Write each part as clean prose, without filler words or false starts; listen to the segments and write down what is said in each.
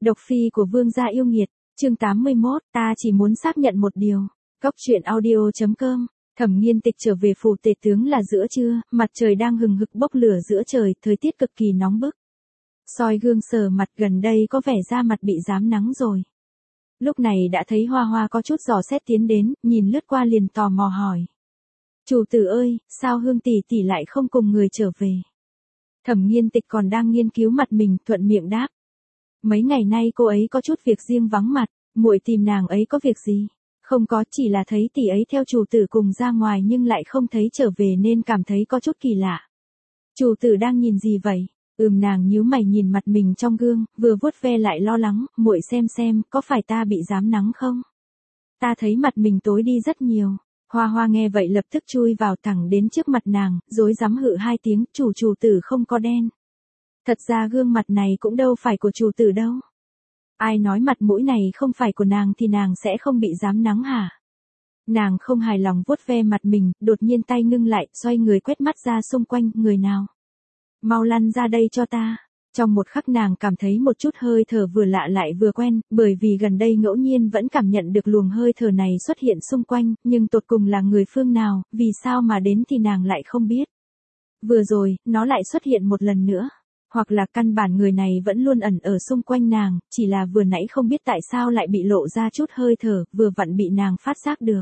Độc phi của vương gia yêu nghiệt, chương 81, ta chỉ muốn xác nhận một điều. Góc truyện audio.com. Thẩm Nghiên Tịch trở về phủ tể tướng là giữa trưa, mặt trời đang hừng hực bốc lửa giữa trời, thời tiết cực kỳ nóng bức. Soi gương sờ mặt, gần đây có vẻ da mặt bị rám nắng rồi. Lúc này đã thấy Hoa Hoa có chút dò xét tiến đến, nhìn lướt qua liền tò mò hỏi. Chủ tử ơi, sao Hương tỷ tỷ lại không cùng người trở về? Thẩm Nghiên Tịch còn đang nghiên cứu mặt mình, thuận miệng đáp. Mấy ngày nay cô ấy có chút việc riêng vắng mặt, muội tìm nàng ấy có việc gì? Không có, chỉ là thấy tỷ ấy theo chủ tử cùng ra ngoài nhưng lại không thấy trở về nên cảm thấy có chút kỳ lạ. Chủ tử đang nhìn gì vậy? Nàng nhíu mày nhìn mặt mình trong gương, vừa vuốt ve lại lo lắng, muội xem, có phải ta bị rám nắng không? Ta thấy mặt mình tối đi rất nhiều. Hoa Hoa nghe vậy lập tức chui vào thẳng đến trước mặt nàng, rối rắm hự hai tiếng, chủ tử không có đen. Thật ra gương mặt này cũng đâu phải của chủ tử đâu. Ai nói mặt mũi này không phải của nàng thì nàng sẽ không bị rám nắng hả? Nàng không hài lòng vuốt ve mặt mình, đột nhiên tay ngưng lại, xoay người quét mắt ra xung quanh, người nào? Mau lăn ra đây cho ta. Trong một khắc nàng cảm thấy một chút hơi thở vừa lạ lại vừa quen, bởi vì gần đây ngẫu nhiên vẫn cảm nhận được luồng hơi thở này xuất hiện xung quanh, nhưng tột cùng là người phương nào, vì sao mà đến thì nàng lại không biết. Vừa rồi, nó lại xuất hiện một lần nữa. Hoặc là căn bản người này vẫn luôn ẩn ở xung quanh nàng, chỉ là vừa nãy không biết tại sao lại bị lộ ra chút hơi thở, vừa vặn bị nàng phát giác được.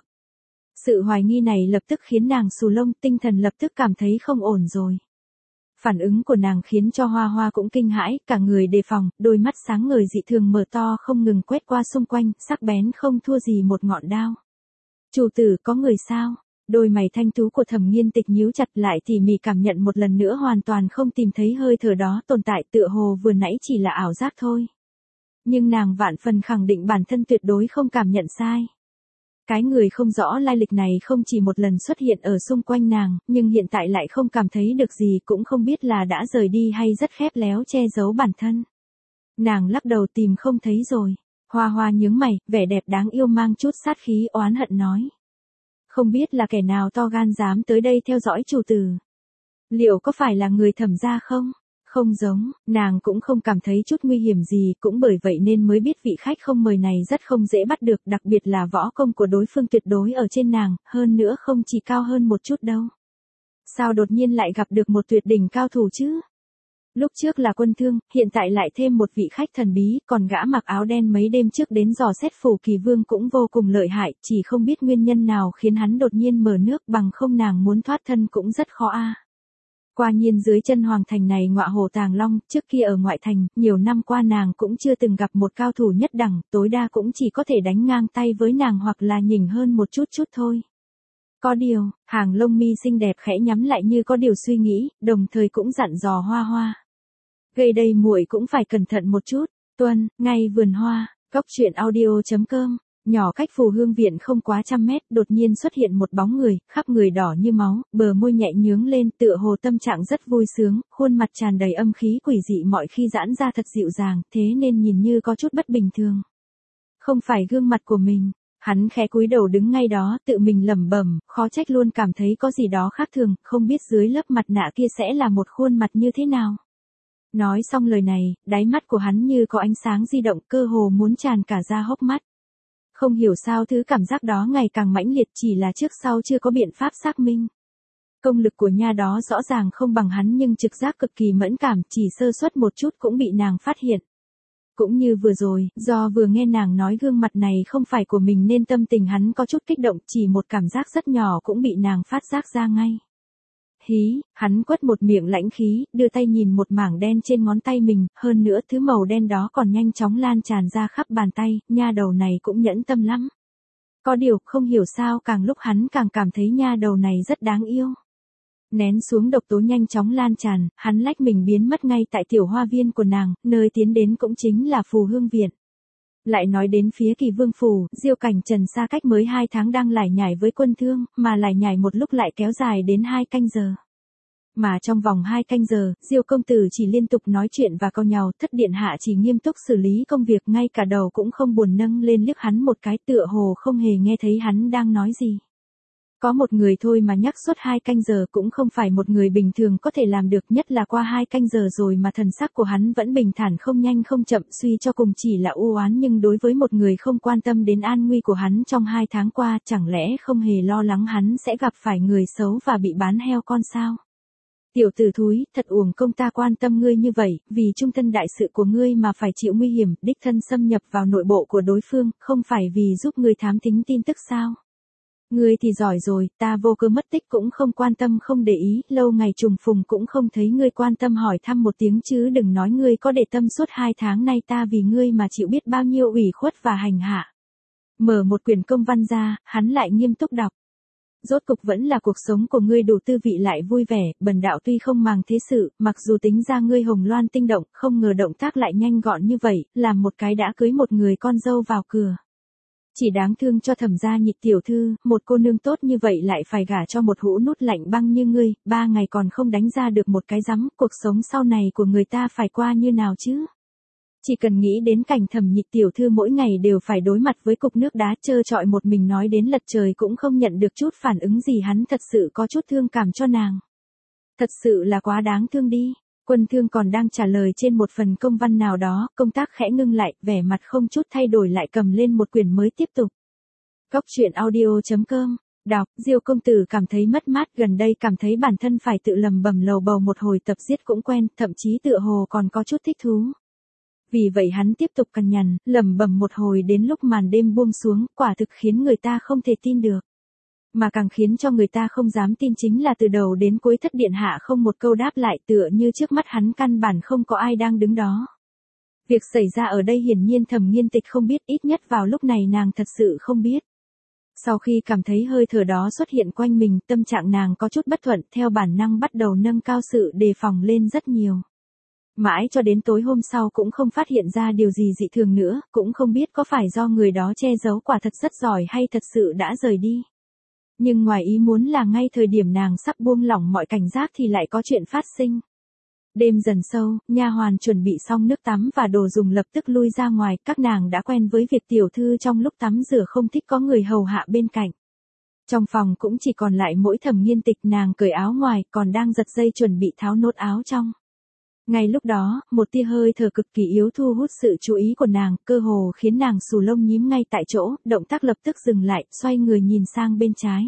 Sự hoài nghi này lập tức khiến nàng xù lông, tinh thần lập tức cảm thấy không ổn rồi. Phản ứng của nàng khiến cho Hoa Hoa cũng kinh hãi, cả người đề phòng, đôi mắt sáng ngời dị thường mở to không ngừng quét qua xung quanh, sắc bén không thua gì một ngọn đao. Chủ tử, có người sao? Đôi mày thanh tú của Thẩm Nghiên Tịch nhíu chặt lại tỉ mỉ cảm nhận một lần nữa hoàn toàn không tìm thấy hơi thở đó tồn tại, tựa hồ vừa nãy chỉ là ảo giác thôi. Nhưng nàng vạn phần khẳng định bản thân tuyệt đối không cảm nhận sai. Cái người không rõ lai lịch này không chỉ một lần xuất hiện ở xung quanh nàng, nhưng hiện tại lại không cảm thấy được gì, cũng không biết là đã rời đi hay rất khép léo che giấu bản thân. Nàng lắc đầu tìm không thấy rồi. Hoa Hoa nhướng mày, vẻ đẹp đáng yêu mang chút sát khí oán hận nói. Không biết là kẻ nào to gan dám tới đây theo dõi chủ tử. Liệu có phải là người Thẩm gia không? Không giống, nàng cũng không cảm thấy chút nguy hiểm gì, cũng bởi vậy nên mới biết vị khách không mời này rất không dễ bắt được, đặc biệt là võ công của đối phương tuyệt đối ở trên nàng, hơn nữa không chỉ cao hơn một chút đâu. Sao đột nhiên lại gặp được một tuyệt đỉnh cao thủ chứ? Lúc trước là Quân Thương, hiện tại lại thêm một vị khách thần bí, còn gã mặc áo đen mấy đêm trước đến dò xét phủ Kỳ Vương cũng vô cùng lợi hại, chỉ không biết nguyên nhân nào khiến hắn đột nhiên mở nước, bằng không nàng muốn thoát thân cũng rất khó a. Quả nhiên dưới chân hoàng thành này ngọa hổ tàng long, trước kia ở ngoại thành, nhiều năm qua nàng cũng chưa từng gặp một cao thủ nhất đẳng, tối đa cũng chỉ có thể đánh ngang tay với nàng hoặc là nhỉnh hơn một chút thôi. Có điều, hàng lông mi xinh đẹp khẽ nhắm lại như có điều suy nghĩ, đồng thời cũng dặn dò Hoa Hoa. Gây đây muội cũng phải cẩn thận một chút, tuân, ngay vườn hoa, góc truyện audio.com. Nhỏ cách Phù Hương viện không quá 100 mét, đột nhiên xuất hiện một bóng người, khắp người đỏ như máu, bờ môi nhẹ nhướng lên, tựa hồ tâm trạng rất vui sướng, khuôn mặt tràn đầy âm khí quỷ dị, mọi khi giãn ra thật dịu dàng, thế nên nhìn như có chút bất bình thường. Không phải gương mặt của mình. Hắn khẽ cúi đầu đứng ngay đó, tự mình lẩm bẩm, khó trách luôn cảm thấy có gì đó khác thường, không biết dưới lớp mặt nạ kia sẽ là một khuôn mặt như thế nào. Nói xong lời này, đáy mắt của hắn như có ánh sáng di động, cơ hồ muốn tràn cả ra hốc mắt. Không hiểu sao thứ cảm giác đó ngày càng mãnh liệt, chỉ là trước sau chưa có biện pháp xác minh. Công lực của nha đó rõ ràng không bằng hắn nhưng trực giác cực kỳ mẫn cảm, chỉ sơ suất một chút cũng bị nàng phát hiện. Cũng như vừa rồi, do vừa nghe nàng nói gương mặt này không phải của mình nên tâm tình hắn có chút kích động, chỉ một cảm giác rất nhỏ cũng bị nàng phát giác ra ngay. Hí, hắn quất một miệng lãnh khí, đưa tay nhìn một mảng đen trên ngón tay mình, hơn nữa thứ màu đen đó còn nhanh chóng lan tràn ra khắp bàn tay, nha đầu này cũng nhẫn tâm lắm. Có điều, không hiểu sao càng lúc hắn càng cảm thấy nha đầu này rất đáng yêu. Nén xuống độc tố nhanh chóng lan tràn, hắn lách mình biến mất ngay tại tiểu hoa viên của nàng, nơi tiến đến cũng chính là Phù Hương viện. Lại nói đến phía Kỳ Vương phủ, Diêu Cảnh Trần xa cách mới 2 tháng đang lải nhải với Quân Thương, mà lải nhải một lúc lại kéo dài đến 2 canh giờ. Mà trong vòng 2 canh giờ, Diêu công tử chỉ liên tục nói chuyện và cau nhàu, Thất điện hạ chỉ nghiêm túc xử lý công việc, ngay cả đầu cũng không buồn nâng lên liếc hắn một cái, tựa hồ không hề nghe thấy hắn đang nói gì. Có một người thôi mà nhắc suốt 2 canh giờ cũng không phải một người bình thường có thể làm được, nhất là qua 2 canh giờ rồi mà thần sắc của hắn vẫn bình thản không nhanh không chậm, suy cho cùng chỉ là u oán, nhưng đối với một người không quan tâm đến an nguy của hắn trong 2 tháng qua, chẳng lẽ không hề lo lắng hắn sẽ gặp phải người xấu và bị bán heo con sao? Tiểu tử thúi, thật uổng công ta quan tâm ngươi như vậy, vì trung thân đại sự của ngươi mà phải chịu nguy hiểm, đích thân xâm nhập vào nội bộ của đối phương, không phải vì giúp ngươi thám thính tin tức sao? Ngươi thì giỏi rồi, ta vô cớ mất tích cũng không quan tâm không để ý, lâu ngày trùng phùng cũng không thấy ngươi quan tâm hỏi thăm một tiếng, chứ đừng nói ngươi có để tâm suốt 2 tháng nay ta vì ngươi mà chịu biết bao nhiêu ủy khuất và hành hạ. Mở một quyển công văn ra, hắn lại nghiêm túc đọc. Rốt cục vẫn là cuộc sống của ngươi đủ tư vị lại vui vẻ, bần đạo tuy không màng thế sự, mặc dù tính ra ngươi hồng loan tinh động, không ngờ động tác lại nhanh gọn như vậy, làm một cái đã cưới một người con dâu vào cửa. Chỉ đáng thương cho Thẩm gia Nhị tiểu thư, một cô nương tốt như vậy lại phải gả cho một hũ nút lạnh băng như ngươi, 3 ngày còn không đánh ra được một cái rắm, cuộc sống sau này của người ta phải qua như nào chứ? Chỉ cần nghĩ đến cảnh Thẩm Nhị tiểu thư mỗi ngày đều phải đối mặt với cục nước đá trơ trọi một mình, nói đến lật trời cũng không nhận được chút phản ứng gì, hắn thật sự có chút thương cảm cho nàng. Thật sự là quá đáng thương đi. Quân Thương còn đang trả lời trên một phần công văn nào đó, công tác khẽ ngưng lại, vẻ mặt không chút thay đổi lại cầm lên một quyển mới tiếp tục. Góc truyện audio.com, đọc, Diêu công tử cảm thấy mất mát, gần đây cảm thấy bản thân phải tự lầm bầm lầu bầu một hồi, tập giết cũng quen, thậm chí tựa hồ còn có chút thích thú. Vì vậy hắn tiếp tục cằn nhằn, lẩm bẩm một hồi đến lúc màn đêm buông xuống, quả thực khiến người ta không thể tin được. Mà càng khiến cho người ta không dám tin chính là từ đầu đến cuối Thất điện hạ không một câu đáp lại, tựa như trước mắt hắn căn bản không có ai đang đứng đó. Việc xảy ra ở đây hiển nhiên Thẩm Nghiên Tịch không biết, ít nhất vào lúc này nàng thật sự không biết. Sau khi cảm thấy hơi thở đó xuất hiện quanh mình, tâm trạng nàng có chút bất thuận, theo bản năng bắt đầu nâng cao sự đề phòng lên rất nhiều. Mãi cho đến tối hôm sau cũng không phát hiện ra điều gì dị thường nữa, cũng không biết có phải do người đó che giấu quả thật rất giỏi hay thật sự đã rời đi. Nhưng ngoài ý muốn là ngay thời điểm nàng sắp buông lỏng mọi cảnh giác thì lại có chuyện phát sinh. Đêm dần sâu, nha hoàn chuẩn bị xong nước tắm và đồ dùng lập tức lui ra ngoài, các nàng đã quen với việc tiểu thư trong lúc tắm rửa không thích có người hầu hạ bên cạnh. Trong phòng cũng chỉ còn lại mỗi Thẩm Nghiên Tịch, nàng cởi áo ngoài, còn đang giật dây chuẩn bị tháo nốt áo trong. Ngay lúc đó, một tia hơi thở cực kỳ yếu thu hút sự chú ý của nàng, cơ hồ khiến nàng xù lông nhím ngay tại chỗ, động tác lập tức dừng lại, xoay người nhìn sang bên trái.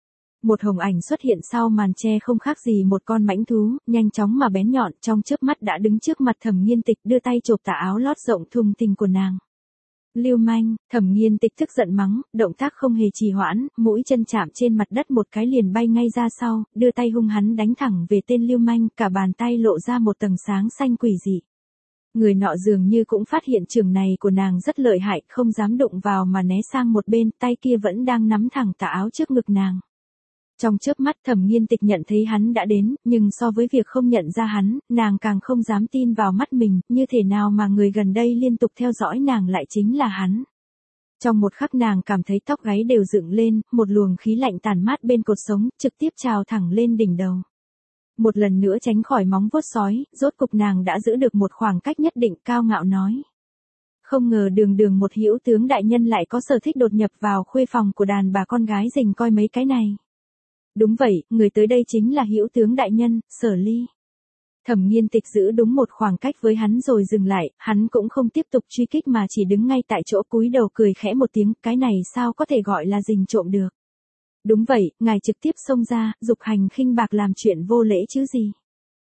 Một hồng ảnh xuất hiện sau màn che không khác gì một con mãnh thú, nhanh chóng mà bén nhọn, trong chớp mắt đã đứng trước mặt Thẩm Nghiên Tịch, đưa tay chộp tà áo lót rộng thùng thình của nàng. Lưu manh, Thẩm Nghiên Tịch tức giận mắng, động tác không hề trì hoãn, mũi chân chạm trên mặt đất một cái liền bay ngay ra sau, đưa tay hung hắn đánh thẳng về tên lưu manh, cả bàn tay lộ ra một tầng sáng xanh quỷ dị. Người nọ dường như cũng phát hiện trường này của nàng rất lợi hại, không dám đụng vào mà né sang một bên, tay kia vẫn đang nắm thẳng tà áo trước ngực nàng. Trong chớp mắt Thẩm Nghiên Tịch nhận thấy hắn đã đến, nhưng so với việc không nhận ra hắn, nàng càng không dám tin vào mắt mình, như thế nào mà người gần đây liên tục theo dõi nàng lại chính là hắn. Trong một khắc nàng cảm thấy tóc gáy đều dựng lên, một luồng khí lạnh tản mát bên cột sống, trực tiếp trào thẳng lên đỉnh đầu. Một lần nữa tránh khỏi móng vuốt sói, rốt cục nàng đã giữ được một khoảng cách nhất định, cao ngạo nói. Không ngờ đường một hữu tướng đại nhân lại có sở thích đột nhập vào khuê phòng của đàn bà con gái rình coi mấy cái này. Đúng vậy, người tới đây chính là hữu tướng đại nhân, Sở Ly. Thẩm Nghiên Tịch giữ đúng một khoảng cách với hắn rồi dừng lại, hắn cũng không tiếp tục truy kích mà chỉ đứng ngay tại chỗ cúi đầu cười khẽ một tiếng, cái này sao có thể gọi là rình trộm được. Đúng vậy, ngài trực tiếp xông ra, dục hành khinh bạc làm chuyện vô lễ chứ gì.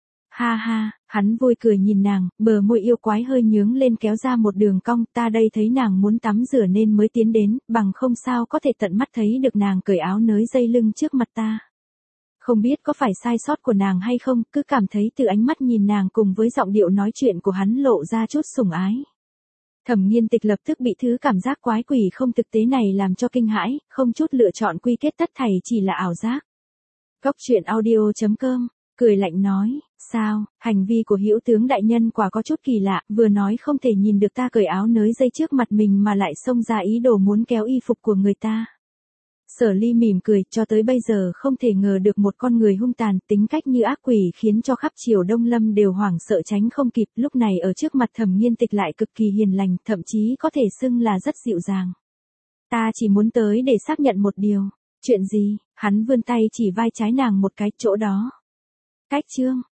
Ha ha, hắn vui cười nhìn nàng, bờ môi yêu quái hơi nhướng lên kéo ra một đường cong, ta đây thấy nàng muốn tắm rửa nên mới tiến đến, bằng không sao có thể tận mắt thấy được nàng cởi áo nới dây lưng trước mặt ta. Không biết có phải sai sót của nàng hay không, cứ cảm thấy từ ánh mắt nhìn nàng cùng với giọng điệu nói chuyện của hắn lộ ra chút sủng ái. Thẩm Nghiên Tịch lập tức bị thứ cảm giác quái quỷ không thực tế này làm cho kinh hãi, không chút lựa chọn quy kết tất thảy chỉ là ảo giác. Góc truyện audio.com, cười lạnh nói, sao, hành vi của hữu tướng đại nhân quả có chút kỳ lạ, vừa nói không thể nhìn được ta cởi áo nới dây trước mặt mình mà lại xông ra ý đồ muốn kéo y phục của người ta. Sở Ly mỉm cười, cho tới bây giờ không thể ngờ được một con người hung tàn, tính cách như ác quỷ khiến cho khắp triều Đông Lâm đều hoảng sợ tránh không kịp, lúc này ở trước mặt Thẩm Nghiên Tịch lại cực kỳ hiền lành, thậm chí có thể xưng là rất dịu dàng. Ta chỉ muốn tới để xác nhận một điều. Chuyện gì? Hắn vươn tay chỉ vai trái nàng một cái, chỗ đó. Cách Trương,